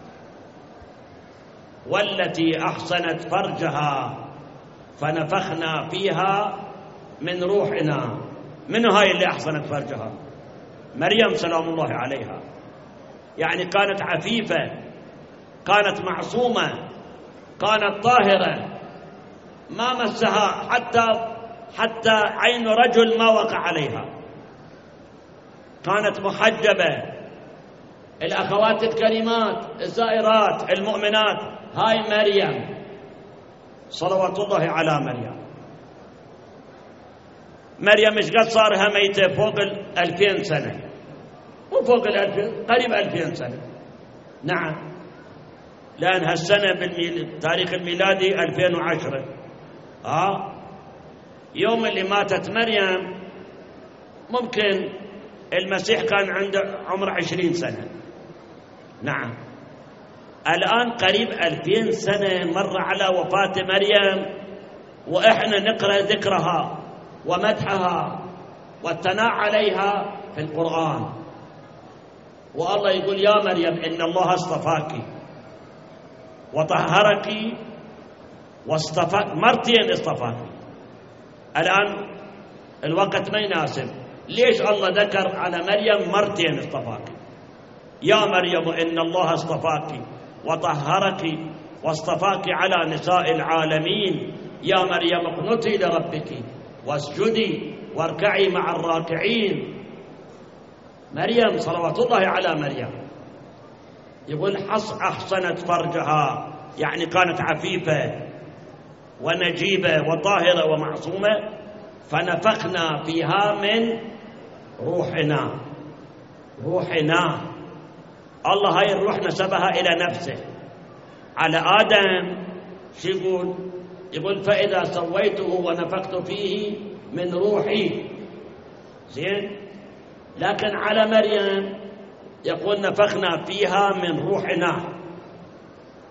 والتي أحصنت فرجها فنفخنا فيها من روحنا. من هاي اللي أحصنت فرجها؟ مريم سلام الله عليها. يعني كانت عفيفة، كانت معصومة، كانت طاهرة، ما مسها حتى عين رجل ما وقع عليها، كانت محجبة. الأخوات الكريمات الزائرات المؤمنات، هاي مريم صلوات الله على مريم. مريم مش قد صارها ميتة فوق 2000 سنة، مو فوق 2000، قريب 2000 سنة. نعم، لأن هالسنة بالتاريخ الميلادي 2010. يوم اللي ماتت مريم ممكن المسيح كان عنده عمر 20 سنة. نعم، الآن قريب 2000 سنة مر على وفاة مريم، وإحنا نقرأ ذكرها ومدحها والثناء عليها في القرآن. والله يقول يا مريم إن الله اصطفاك وطهرك واصطفاك، مرتين اصطفاك. الآن الوقت ما يناسب، ليش الله ذكر على مريم مرتين اصطفاك؟ يا مريم إن الله اصطفاك وطهرك واصطفاك على نساء العالمين، يا مريم اقنتي لربك واسجدي واركعي مع الراكعين. مريم صلوات الله على مريم. يقول أحصنت فرجها، يعني كانت عفيفة ونجيبة وطاهرة ومعصومة، فنفخنا فيها من روحنا. روحنا، الله هاي الروح نسبها إلى نفسه. على آدم شو يقول فإذا سويته ونفخت فيه من روحي. زين، لكن على مريم يقول نفخنا فيها من روحنا.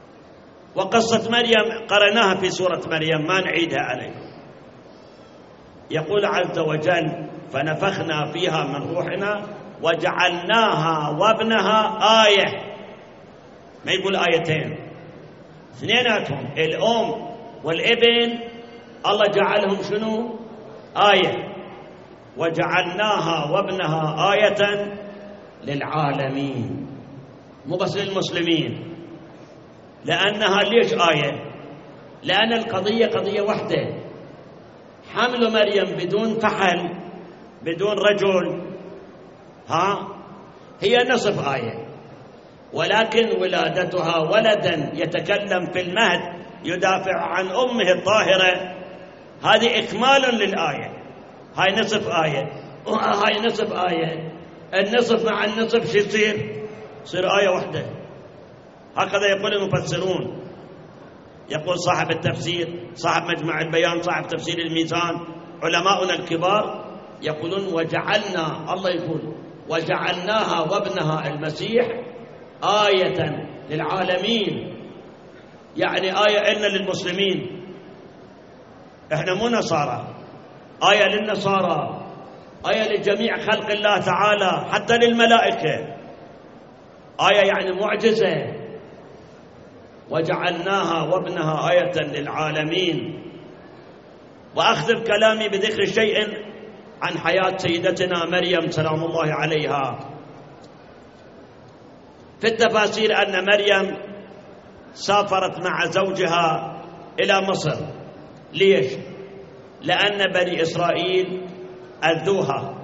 وقصة مريم قرأناها في سورة مريم، ما نعيدها عليكم. يقول عز وجل فنفخنا فيها من روحنا وجعلناها وابنها آية، ما يقول آيتين، اثنيناتهم الأم والابن الله جعلهم شنو؟ آية. وجعلناها وابنها آية للعالمين، مو بس للمسلمين. لأنها ليش آية؟ لأن القضية قضية واحدة، حمل مريم بدون فحل بدون رجل هي نصف آية، ولكن ولادتها ولدا يتكلم في المهد يدافع عن أمه الطاهرة هذه إكمال للآية. هاي نصف آية وهاي نصف آية، النصف مع النصف شو يصير آية واحدة. هكذا يقول المفسرون. يقول صاحب التفسير، صاحب مجمع البيان، صاحب تفسير الميزان، علماؤنا الكبار يقولون وجعلنا، الله يقول وجعلناها وابنها المسيح آية للعالمين، يعني آية إلنا للمسلمين، إحنا مو نصارى، آية للنصارى، آية لجميع خلق الله تعالى حتى للملائكة، آية يعني معجزة. وجعلناها وابنها آية للعالمين. وأختم كلامي بذكر شيء عن حياة سيدتنا مريم سلام الله عليها. في التفاسير أن مريم سافرت مع زوجها إلى مصر. ليش؟ لأن بني إسرائيل أذوها،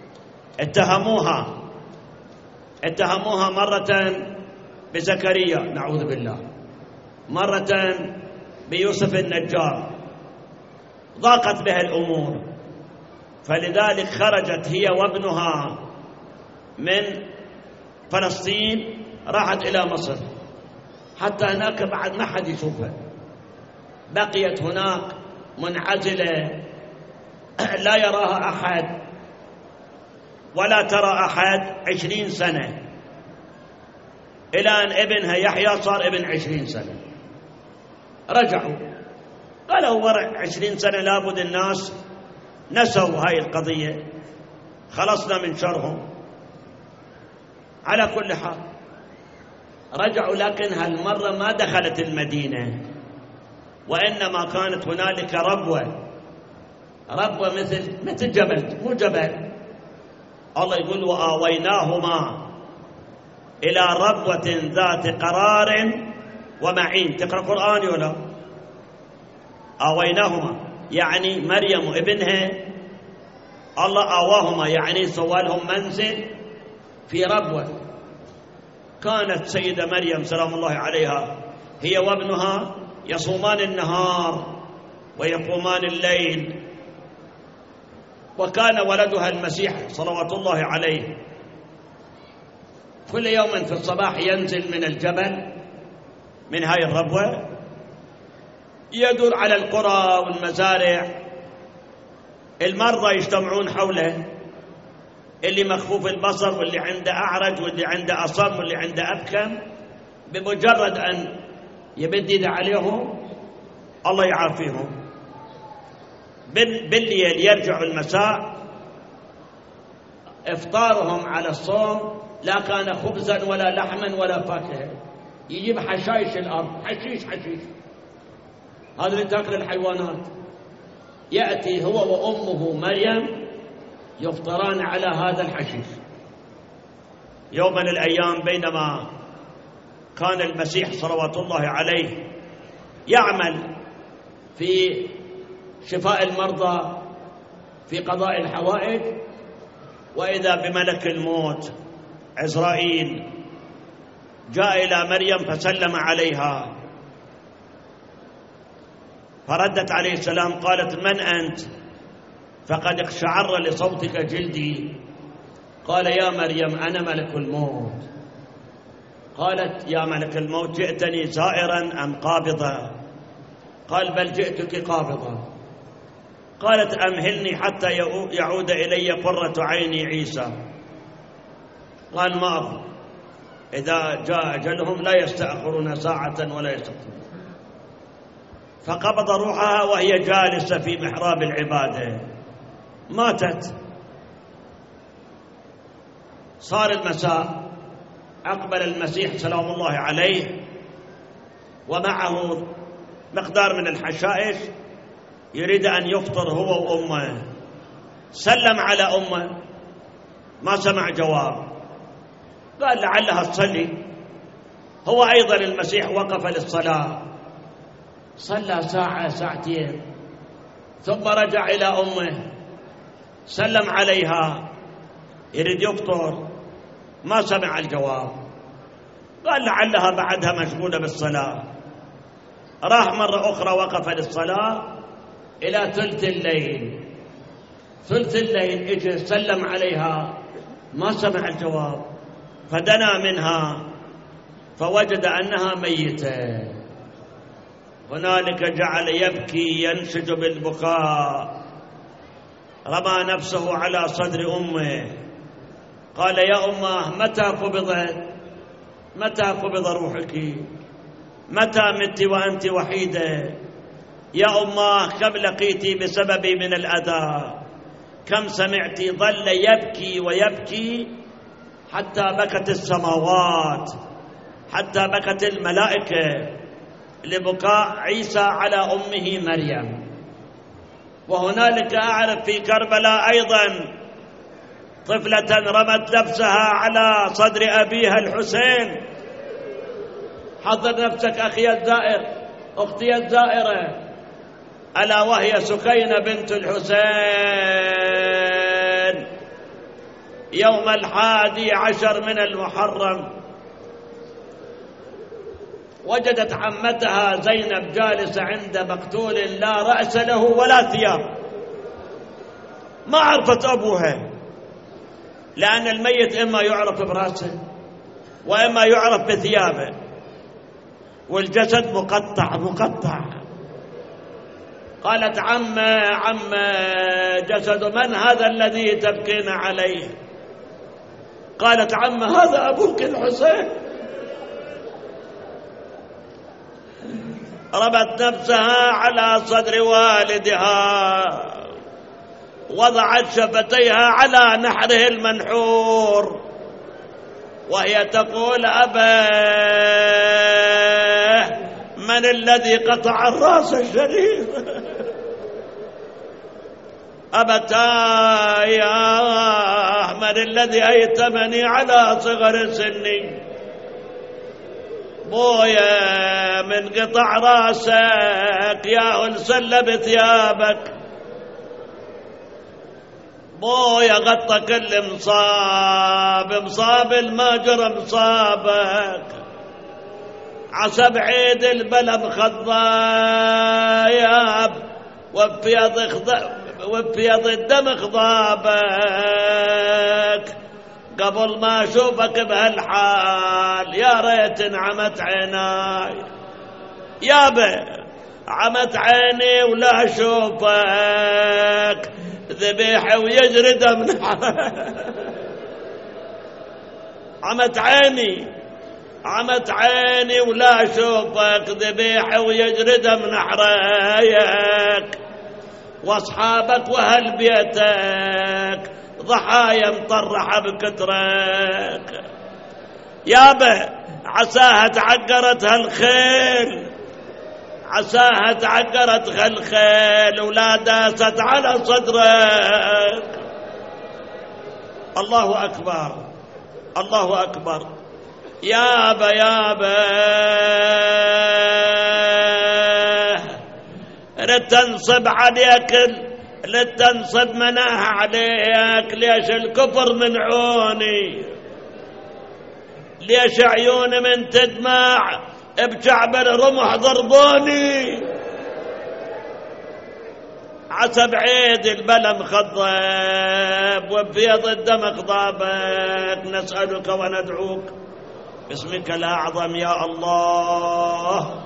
اتهموها مرة بزكريا نعوذ بالله، مرة بيوسف النجار، ضاقت بها الأمور، فلذلك خرجت هي وابنها من فلسطين، راحت إلى مصر، حتى هناك بعد ما حد يشوفها، بقيت هناك منعزلة لا يراها أحد ولا ترى أحد 20 سنة، إلى أن ابنها يحيى صار ابن 20 سنة. رجعوا قالوا ورع 20 سنة لابد الناس نسوا هاي القضية، خلصنا من شرهم. على كل حال رجعوا، لكن هالمرة ما دخلت المدينة، وإنما كانت هنالك ربوة مثل جبل، مو جبل. الله يقول وآويناهما إلى ربوة ذات قرار ومعين. تقرأ قرآن ولا؟ آويناهما يعني مريم وابنها، الله آواهما يعني سوى لهم منزل في ربوة. كانت سيدة مريم سلام الله عليها هي وابنها يصومان النهار ويقومان الليل، وكان ولدها المسيح صلوات الله عليه كل يوم في الصباح ينزل من الجبل من هاي الربوة، يدور على القرى والمزارع، المرضى يجتمعون حوله، اللي مخفوف البصر واللي عنده أعرج واللي عنده أصم واللي عنده أبكم، بمجرد أن يبد يده عليهم الله يعافيهم. بالليل يرجعوا المساء، إفطارهم على الصوم لا كان خبزا ولا لحما ولا فاكهة، يجيب حشائش الأرض، حشيش هذا اللي تاكل الحيوانات. يأتي هو وأمه مريم يفطران على هذا الحشيش. يوم من الأيام بينما كان المسيح صلوات الله عليه يعمل في شفاء المرضى في قضاء الحوائج، وإذا بملك الموت عزرائيل جاء إلى مريم فسلم عليها، فردت عليه السلام قالت من أنت؟ فقد اقشعر لصوتك جلدي. قال يا مريم أنا ملك الموت. قالت يا ملك الموت جئتني زائرا أم قابضا؟ قال بل جئتك قابضا. قالت أمهلني حتى يعود إلي قرة عيني عيسى. قال ما أفضل، إذا جاء أجلهم لا يستأخرون ساعة ولا يستقدمون. فقبض روحها وهي جالسة في محراب العبادة، ماتت. صار المساء، أقبل المسيح سلام الله عليه ومعه مقدار من الحشائش، يريد أن يفطر هو وأمه. سلم على أمه، ما سمع جواب، قال لعلها تصلي. هو أيضا المسيح وقف للصلاة، صلى ساعة ساعتين، ثم رجع إلى أمه، سلم عليها، يريد يفطر، ما سمع الجواب، قال لعلها بعدها مشغولة بالصلاة. راح مرة أخرى وقف للصلاة إلى ثلث الليل. ثلث الليل اجى سلم عليها، ما سمع الجواب، فدنا منها فوجد أنها ميتة. هنالك جعل يبكي ينشج بالبكاء، رمى نفسه على صدر أمه، قال يا أمه متى قبضت؟ متى قبض روحك؟ متى مت وأنت وحيدة؟ يا أمه كم لقيتي بسببي من الأذى؟ كم سمعت؟ ظل يبكي ويبكي حتى بكت السماوات، حتى بكت الملائكة لبكاء عيسى على أمه مريم. وهنالك أعرف في كربلاء أيضا طفلة رمت نفسها على صدر أبيها الحسين. حضر نفسك أخي الزائر، أختي الزائرة، ألا وهي سكينة بنت الحسين. يوم 11 من المحرم وجدت عمتها زينب جالسة عند مقتول لا رأس له ولا ثياب. ما عرفت أبوها، لأن الميت إما يعرف برأسه وإما يعرف بثيابه، والجسد مقطع. قالت عم جسد من هذا الذي تبكين عليه؟ قالت عم هذا أبوك الحسين. ربت نفسها على صدر والدها، وضعت شفتيها على نحره المنحور، وهي تقول أباه من الذي قطع الرأس الشريف؟ أبتاه من الذي أيتمني على صغر سني؟ بويا من قطع راسك يا انسل بثيابك، بويا غطى كل مصاب ما جرى مصابك، عصب عيد البلم خضاياب وبيض الدم خضابك، قبل ما أشوفك بهالحال يا ريت انعمت عيناي، يابا عمت عيني ولا أشوفك ذبيحة ويجري دم عمت عيني ولا أشوفك ذبيحة ويجري دم نحريك، واصحابك واهل بيتك ضحايا مطرحة بكترك. يابا عساها تعقرتها الخيل، عساها تعقرتها الخيل ولا داست على صدرك. الله أكبر، الله أكبر. يابا لتنصب عليك، لتنصب مناها عليك. ليش الكفر من عوني؟ ليش عيوني من تدمع بشعب الرمح ضربوني؟ عصب عيد البلم خضب وبيض الدم خضابك. نسألك وندعوك باسمك الأعظم يا الله.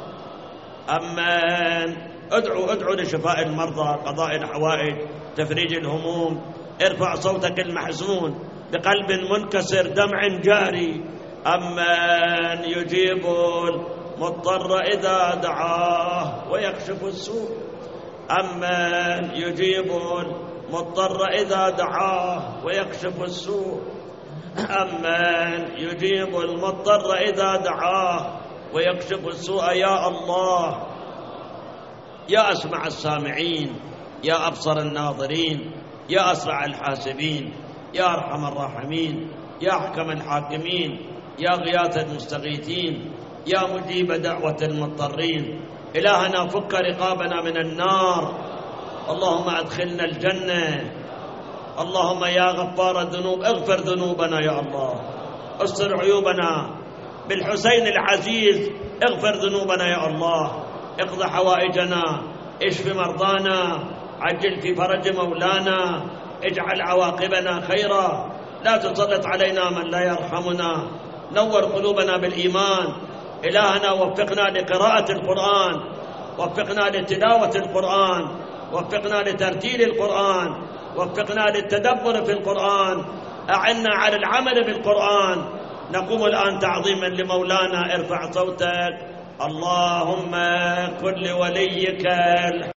أمان. ادعوا لشفاء المرضى، قضاء الحوائج، تفريج الهموم. ارفع صوتك المحزون بقلب منكسر دمع جاري. أمان يجيب المضطر إذا دعاه ويكشف السوء. أمان يجيب المضطر إذا دعاه ويكشف السوء، أمن يجيب المضطر إذا دعاه ويكشف السوء. يا الله، يا أسمع السامعين، يا أبصر الناظرين، يا أسرع الحاسبين، يا أرحم الراحمين، يا أحكم الحاكمين، يا غياث المستغيثين، يا مجيب دعوة المضطرين. إلهنا فك رقابنا من النار، اللهم أدخلنا الجنة. اللهم يا غفار الذنوب اغفر ذنوبنا يا الله، استر عيوبنا بالحسين العزيز، اغفر ذنوبنا يا الله، اقض حوائجنا، اشف مرضانا، عجل في فرج مولانا، اجعل عواقبنا خيرا، لا تسلط علينا من لا يرحمنا، نور قلوبنا بالإيمان. إلهنا وفقنا لقراءة القرآن، وفقنا لتلاوة القرآن، وفقنا لترتيل القرآن، وفقنا للتدبر في القرآن، أعنا على العمل بالقرآن. نقوم الآن تعظيما لمولانا. ارفع صوتك. اللهم كن لوليك